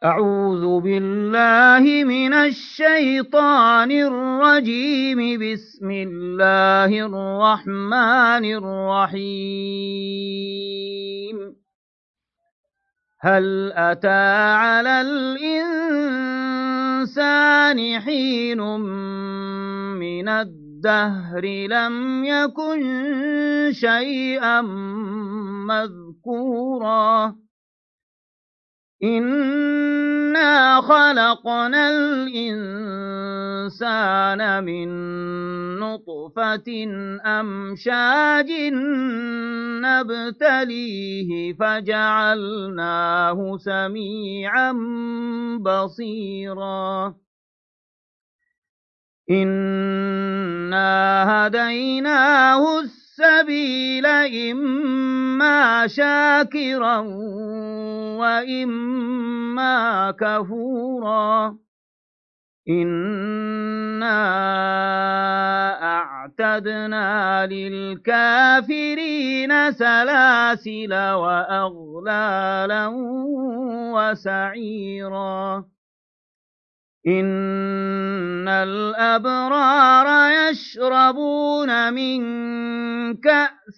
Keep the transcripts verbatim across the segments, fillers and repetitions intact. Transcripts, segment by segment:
أعوذ بالله من الشيطان الرجيم. بسم الله الرحمن الرحيم. هل أتى على الإنسان حين من الدهر لم يكن شيئا مذكورا إنا خلقنا الإنسان من نطفة أمشاج نبتليه فجعلناه سميعا بصيرا إنا هديناه السبيل إما شاكرا وإما كفورا إنا أعتدنا للكافرين سلاسل وأغلالا وسعيرا إن الأبرار يشربون من كأس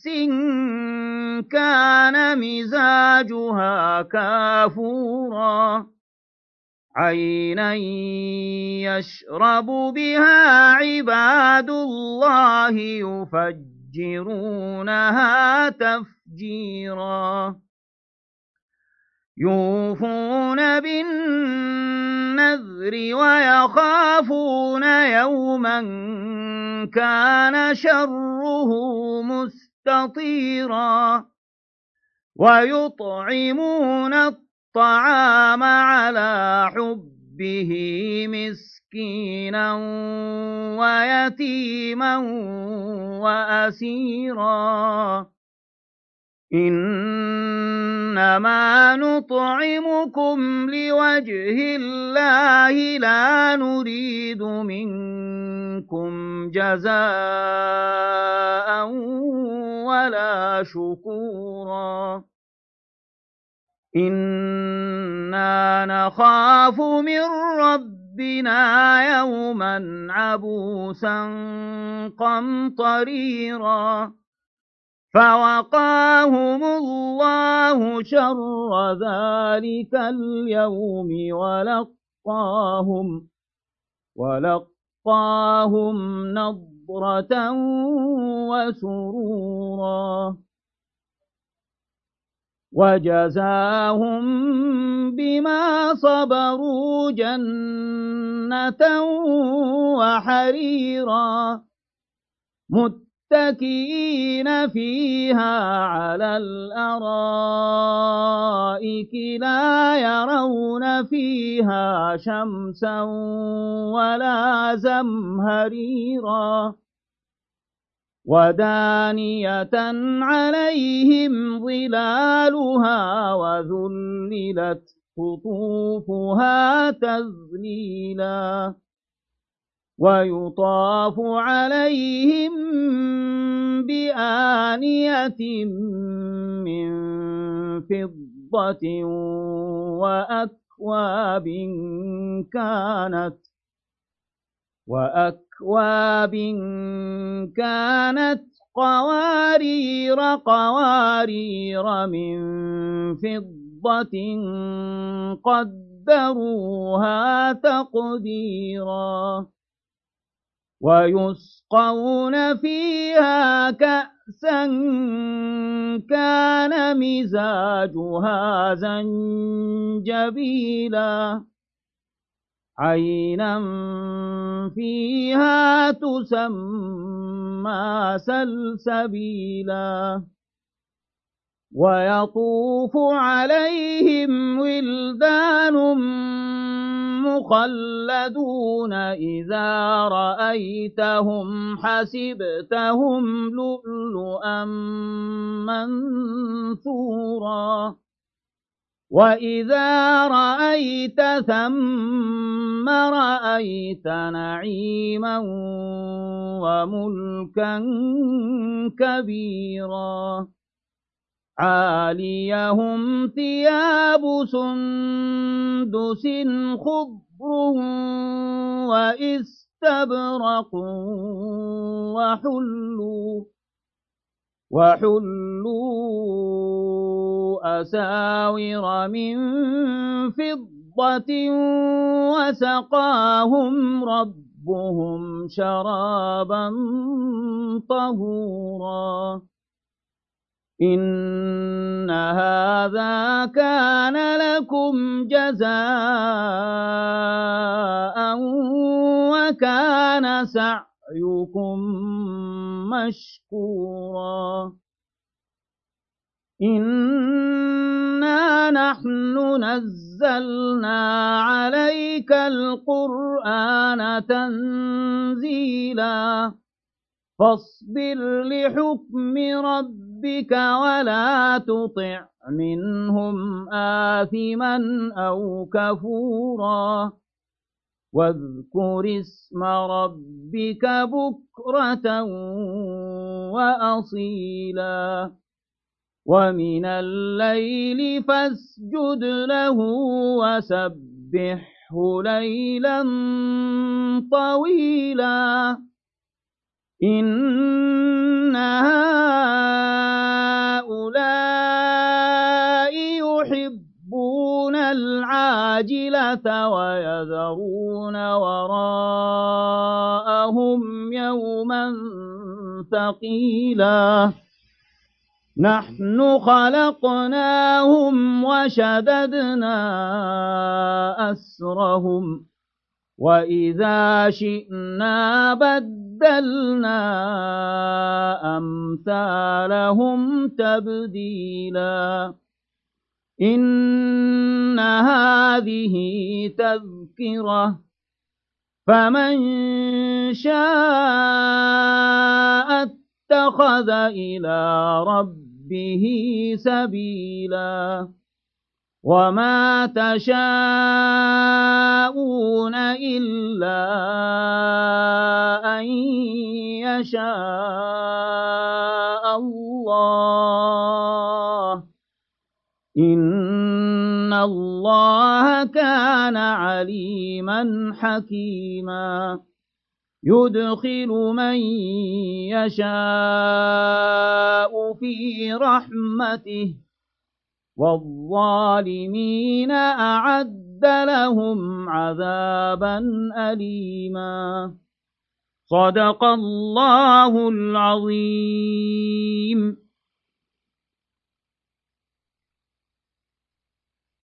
كان مزاجها كافورا عينا يشرب بها عباد الله يفجرونها تفجيرا يوفون بالنذر ويخافون يوما كان شره مستطيرا ويطعمون الطعام على حبه مسكينا ويتيما وأسيرا إنما نطعمكم لوجه الله لا نريد منكم جزاء ولا شكورا إنا نخاف من ربنا يوما عبوسا قمطريرا فوقاهم الله شر ذلك اليوم ولقاهم ولقاهم نضرة وسرورا وجزاهم بما صبروا جنة وحريرا متكئين فيها على الأرائك لا يرون فيها شمسا ولا زمهريرا ودانية عليهم ظلالها وذللت قطوفها تذليلا ويطاف عليهم بآنية من فضة وأكواب كانت وأكواب كانت قوارير قوارير من فضة قدروها تقديرا ويسقون فيها كأسا كان مزاجها زنجبيلا عينا فيها تسمى سلسبيلا ويطوف عليهم ولدان مخلدون إذا رأيتهم حسبتهم لؤلؤا منثورا وإذا رأيت ثم رأيت نعيما وملكا كبيرا عاليهم ثياب سندس خضر وإستبرق وحلوا وحلوا أساور من فضة وسقاهم ربهم شرابا طهورا إن هذا كان لكم جزاء وكان سعيكم مشكورا إنا نحن نزلنا عليك القرآن تنزيلا فاصبر لحكم ربك ولا تطع منهم آثما أو كفورا واذكر اسم ربك بكرة وأصيلا ومن الليل فاسجد له وسبحه ليلا طويلا إن هؤلاء يحبون العاجلة ويذرون وراءهم يوما ثقيلا نحن خلقناهم وشددنا أسرهم وإذا شئنا بدلنا أمثالهم تبديلا إن هذه تذكرة فمن شاء اتخذ إلى ربه سبيلا وما تشاءون إلا أن يشاء الله إن الله كان عليما حكيما يدخل من يشاء في رحمته والظالمين أعد لهم عذابا أليما صدق الله العظيم.